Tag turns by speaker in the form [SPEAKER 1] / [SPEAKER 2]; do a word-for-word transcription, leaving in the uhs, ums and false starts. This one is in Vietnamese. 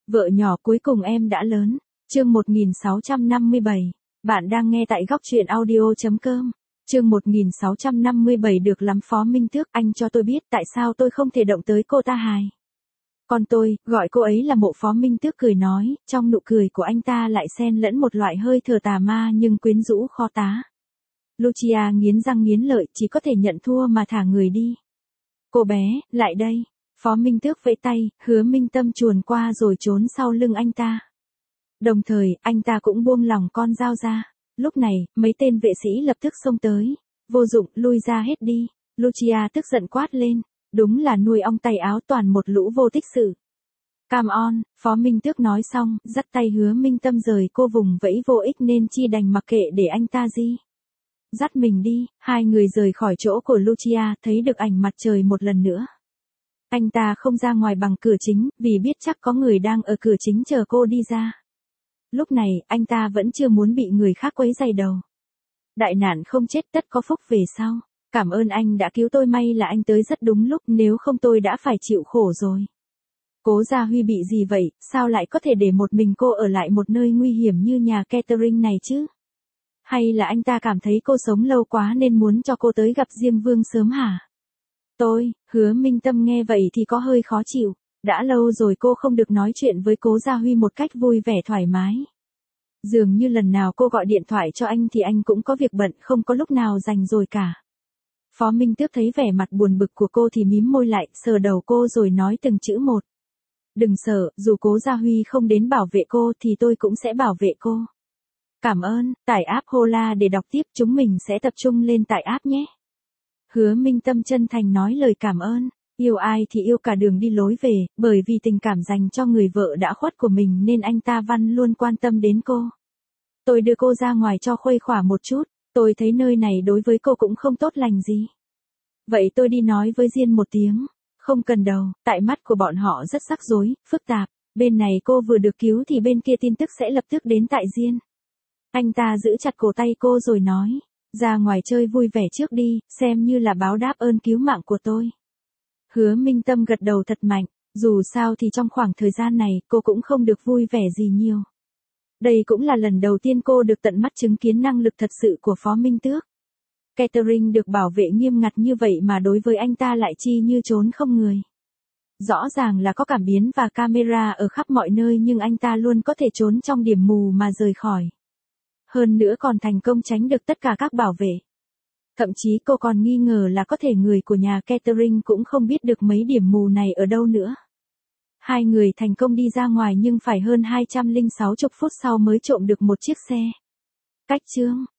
[SPEAKER 1] Vợ nhỏ cuối cùng em đã lớn. Chương một nghìn sáu trăm năm mươi bảy. Bạn đang nghe tại góc truyện audio.com. Chương một nghìn sáu trăm năm mươi bảy. Được lắm Phó Minh Tước, anh cho tôi biết tại sao tôi không thể động tới cô ta hài. Còn tôi, gọi cô ấy là Mộ. Phó Minh Tước cười nói, trong nụ cười của anh ta lại xen lẫn một loại hơi thở tà ma nhưng quyến rũ khó tá. Lucia nghiến răng nghiến lợi, chỉ có thể nhận thua mà thả người đi. Cô bé, lại đây. Phó Minh Tước vẫy tay, Hứa Minh Tâm chuồn qua rồi trốn sau lưng anh ta. Đồng thời, anh ta cũng buông lỏng con dao ra. Lúc này, mấy tên vệ sĩ lập tức xông tới. Vô dụng, lui ra hết đi. Lucia tức giận quát lên. Đúng là nuôi ong tay áo toàn một lũ vô tích sự. Come on, Phó Minh Tước nói xong, dắt tay Hứa Minh Tâm rời cô vùng vẫy vô ích nên chi đành mặc kệ để anh ta gì. Dắt mình đi, hai người rời khỏi chỗ của Lucia, thấy được ảnh mặt trời một lần nữa. Anh ta không ra ngoài bằng cửa chính, vì biết chắc có người đang ở cửa chính chờ cô đi ra. Lúc này, anh ta vẫn chưa muốn bị người khác quấy rầy đầu. Đại nạn không chết tất có phúc về sau. Cảm ơn anh đã cứu tôi, may là anh tới rất đúng lúc, nếu không tôi đã phải chịu khổ rồi. Cố Gia Huy bị gì vậy, sao lại có thể để một mình cô ở lại một nơi nguy hiểm như nhà catering này chứ? Hay là anh ta cảm thấy cô sống lâu quá nên muốn cho cô tới gặp Diêm Vương sớm hả? Tôi, Hứa Minh Tâm nghe vậy thì có hơi khó chịu. Đã lâu rồi cô không được nói chuyện với Cố Gia Huy một cách vui vẻ thoải mái. Dường như lần nào cô gọi điện thoại cho anh thì anh cũng có việc bận, không có lúc nào rảnh rồi cả. Phó Minh Tước thấy vẻ mặt buồn bực của cô thì mím môi lại, sờ đầu cô rồi nói từng chữ một. Đừng sợ, dù Cố Gia Huy không đến bảo vệ cô thì tôi cũng sẽ bảo vệ cô. Cảm ơn, tải app Hola để đọc tiếp, chúng mình sẽ tập trung lên tải app nhé. Hứa Minh Tâm chân thành nói lời cảm ơn. Yêu ai thì yêu cả đường đi lối về, bởi vì tình cảm dành cho người vợ đã khuất của mình nên anh ta văn luôn quan tâm đến cô. Tôi đưa cô ra ngoài cho khuây khỏa một chút, tôi thấy nơi này đối với cô cũng không tốt lành gì. Vậy tôi đi nói với Diên một tiếng. Không cần đâu, tại mắt của bọn họ rất rắc rối, phức tạp. Bên này cô vừa được cứu thì bên kia tin tức sẽ lập tức đến tại Diên. Anh ta giữ chặt cổ tay cô rồi nói, ra ngoài chơi vui vẻ trước đi, xem như là báo đáp ơn cứu mạng của tôi. Hứa Minh Tâm gật đầu thật mạnh, dù sao thì trong khoảng thời gian này cô cũng không được vui vẻ gì nhiều. Đây cũng là lần đầu tiên cô được tận mắt chứng kiến năng lực thật sự của Phó Minh Tước. Catering được bảo vệ nghiêm ngặt như vậy mà đối với anh ta lại chi như trốn không người. Rõ ràng là có cảm biến và camera ở khắp mọi nơi nhưng anh ta luôn có thể trốn trong điểm mù mà rời khỏi. Hơn nữa còn thành công tránh được tất cả các bảo vệ. Thậm chí cô còn nghi ngờ là có thể người của nhà catering cũng không biết được mấy điểm mù này ở đâu nữa. Hai người thành công đi ra ngoài nhưng phải hơn hai trăm lẻ sáu phút sau mới trộm được một chiếc xe. Cách chương